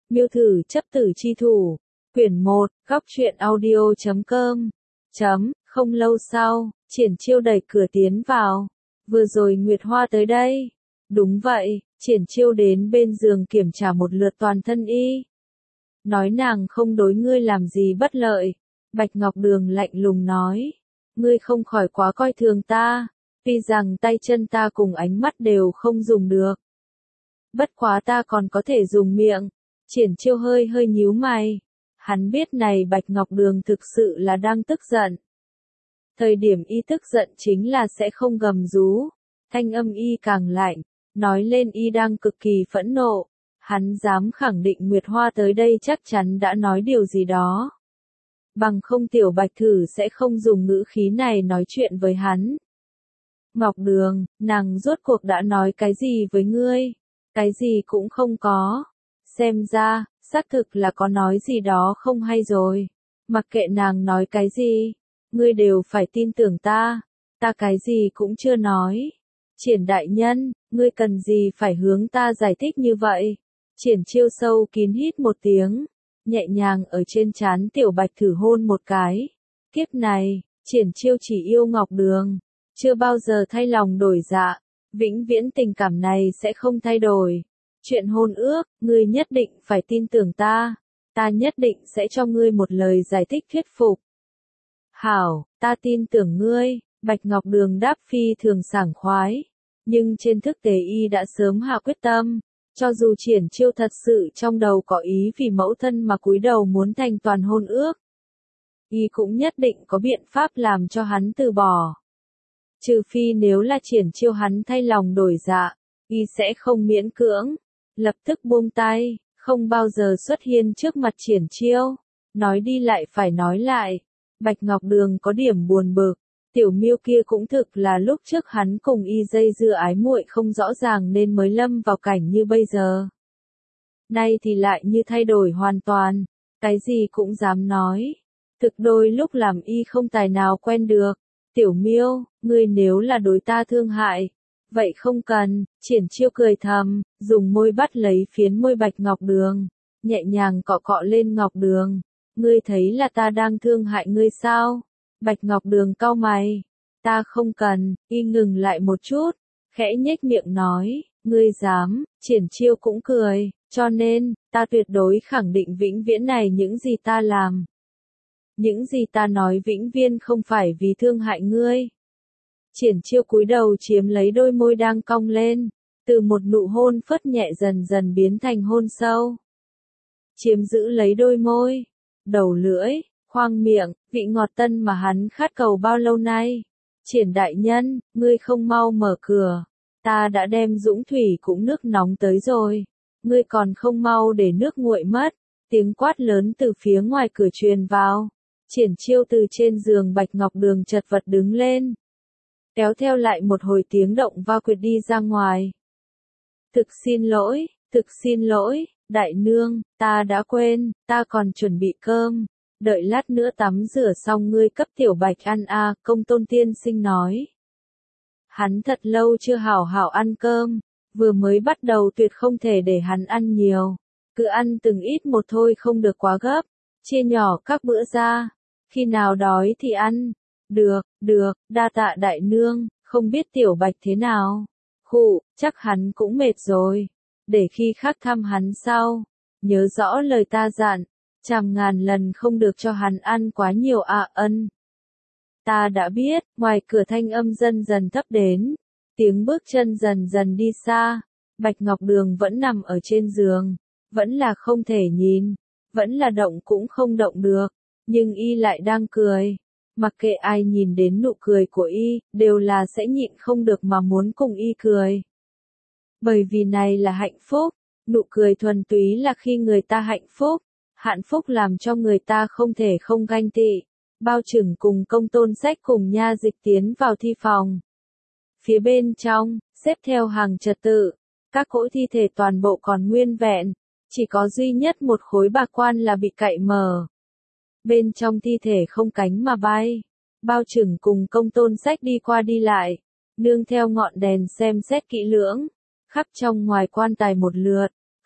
Miêu thử chấp tử chi thủ. Quyển 1, góc truyện audio.com. Không lâu sau, Triển Chiêu đẩy cửa tiến vào. Vừa rồi Nguyệt Hoa tới đây. Đúng vậy, Triển Chiêu đến bên giường kiểm tra một lượt toàn thân y. Nói nàng không đối ngươi làm gì bất lợi. Bạch Ngọc Đường lạnh lùng nói. Ngươi không khỏi quá coi thường ta. Tuy rằng tay chân ta cùng ánh mắt đều không dùng được. Bất quá ta còn có thể dùng miệng. Triển Chiêu hơi nhíu mày. Hắn biết này Bạch Ngọc Đường thực sự là đang tức giận. Thời điểm y tức giận chính là sẽ không gầm rú. Thanh âm y càng lạnh. Nói lên y đang cực kỳ phẫn nộ. Hắn dám khẳng định Nguyệt Hoa tới đây chắc chắn đã nói điều gì đó. Bằng không tiểu Bạch Thử sẽ không dùng ngữ khí này nói chuyện với hắn. Ngọc Đường, nàng rốt cuộc đã nói cái gì với ngươi? Cái gì cũng không có. Xem ra, xác thực là có nói gì đó không hay rồi. Mặc kệ nàng nói cái gì, ngươi đều phải tin tưởng ta. Ta cái gì cũng chưa nói. Triển đại nhân, ngươi cần gì phải hướng ta giải thích như vậy? Triển Chiêu sâu kín hít một tiếng, nhẹ nhàng ở trên trán tiểu Bạch Thử hôn một cái. Kiếp này, Triển Chiêu chỉ yêu Ngọc Đường, chưa bao giờ thay lòng đổi dạ, vĩnh viễn tình cảm này sẽ không thay đổi. Chuyện hôn ước, ngươi nhất định phải tin tưởng ta, ta nhất định sẽ cho ngươi một lời giải thích thuyết phục. Hảo, ta tin tưởng ngươi, Bạch Ngọc Đường đáp phi thường sảng khoái, nhưng trên thực tế y đã sớm hạ quyết tâm. Cho dù Triển Chiêu thật sự trong đầu có ý vì mẫu thân mà cúi đầu muốn thành toàn hôn ước, y cũng nhất định có biện pháp làm cho hắn từ bỏ. Trừ phi nếu là Triển Chiêu hắn thay lòng đổi dạ, y sẽ không miễn cưỡng, lập tức buông tay, không bao giờ xuất hiện trước mặt Triển Chiêu. Nói đi lại phải nói lại, Bạch Ngọc Đường có điểm buồn bực. Tiểu Miêu kia cũng thực là lúc trước hắn cùng y dây dưa ái muội không rõ ràng nên mới lâm vào cảnh như bây giờ. Nay thì lại như thay đổi hoàn toàn, cái gì cũng dám nói. Thực đôi lúc làm y không tài nào quen được. Tiểu Miêu, ngươi nếu là đối ta thương hại, vậy không cần. Triển Chiêu cười thầm, dùng môi bắt lấy phiến môi Bạch Ngọc Đường, nhẹ nhàng cọ cọ lên Ngọc Đường. Ngươi thấy là ta đang thương hại ngươi sao? Bạch Ngọc Đường cau mày. Ta không cần. Y ngừng lại một chút, khẽ nhếch miệng nói, ngươi dám. Triển Chiêu cũng cười, cho nên, ta tuyệt đối khẳng định vĩnh viễn này những gì ta làm. Những gì ta nói vĩnh viễn không phải vì thương hại ngươi. Triển Chiêu cúi đầu chiếm lấy đôi môi đang cong lên, từ một nụ hôn phớt nhẹ dần dần biến thành hôn sâu. Chiếm giữ lấy đôi môi, đầu lưỡi, khoang miệng, vị ngọt tân mà hắn khát cầu bao lâu nay. Triển đại nhân, ngươi không mau mở cửa. Ta đã đem dũng thủy cũng nước nóng tới rồi. Ngươi còn không mau để nước nguội mất. Tiếng quát lớn từ phía ngoài cửa truyền vào. Triển Chiêu từ trên giường Bạch Ngọc Đường chật vật đứng lên. Kéo theo lại một hồi tiếng động va quệt đi ra ngoài. Thực xin lỗi, đại nương, ta đã quên, ta còn chuẩn bị cơm. Đợi lát nữa tắm rửa xong ngươi cấp tiểu Bạch ăn à, Công Tôn tiên sinh nói. Hắn thật lâu chưa hảo hảo ăn cơm, vừa mới bắt đầu tuyệt không thể để hắn ăn nhiều. Cứ ăn từng ít một thôi không được quá gấp, chia nhỏ các bữa ra, khi nào đói thì ăn. Được, đa tạ đại nương, không biết tiểu Bạch thế nào. Khụ, chắc hắn cũng mệt rồi, để khi khác thăm hắn sau. Nhớ rõ lời ta dặn. Trăm ngàn lần không được cho hắn ăn quá nhiều ạ ân. Ta đã biết. Ngoài cửa thanh âm dần dần thấp đến, tiếng bước chân dần dần đi xa. Bạch Ngọc Đường vẫn nằm ở trên giường, vẫn là không thể nhìn, vẫn là động cũng không động được, nhưng y lại đang cười. Mặc kệ ai nhìn đến nụ cười của y, đều là sẽ nhịn không được mà muốn cùng y cười. Bởi vì này là hạnh phúc, nụ cười thuần túy là khi người ta hạnh phúc. Hạnh phúc làm cho người ta không thể không ganh tị. Bao Trừng cùng Công Tôn Sách cùng Nha Dịch tiến vào thi phòng. Phía bên trong, xếp theo hàng trật tự, các cỗ thi thể toàn bộ còn nguyên vẹn, chỉ có duy nhất một khối bạc quan là bị cạy mở. Bên trong thi thể không cánh mà bay. Bao Trừng cùng Công Tôn Sách đi qua đi lại, nương theo ngọn đèn xem xét kỹ lưỡng, khắp trong ngoài quan tài một lượt.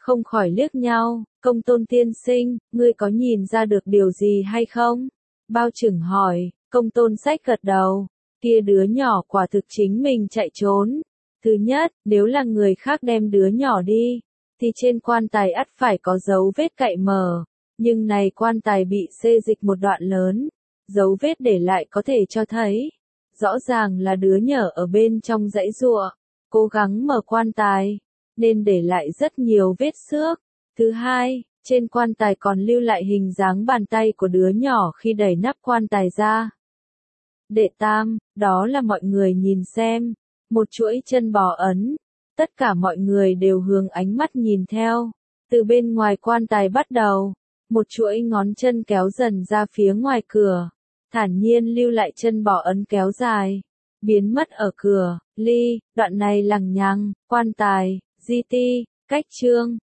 không khỏi liếc nhau, Công Tôn tiên sinh, ngươi có nhìn ra được điều gì hay không? Bao Trừng hỏi, Công Tôn Sách gật đầu, kia đứa nhỏ quả thực chính mình chạy trốn. Thứ nhất, nếu là người khác đem đứa nhỏ đi, thì trên quan tài ắt phải có dấu vết cạy mờ, nhưng này quan tài bị xê dịch một đoạn lớn, dấu vết để lại có thể cho thấy, rõ ràng là đứa nhỏ ở bên trong giãy giụa, cố gắng mở quan tài, nên để lại rất nhiều vết xước. Thứ hai, trên quan tài còn lưu lại hình dáng bàn tay của đứa nhỏ khi đẩy nắp quan tài ra. Đệ tam, đó là mọi người nhìn xem, một chuỗi chân bò ấn. Tất cả mọi người đều hướng ánh mắt nhìn theo. Từ bên ngoài quan tài bắt đầu, một chuỗi ngón chân kéo dần ra phía ngoài cửa, thản nhiên lưu lại chân bò ấn kéo dài, biến mất ở cửa, ly, đoạn này lằng nhằng, quan tài, di ti, cách chương.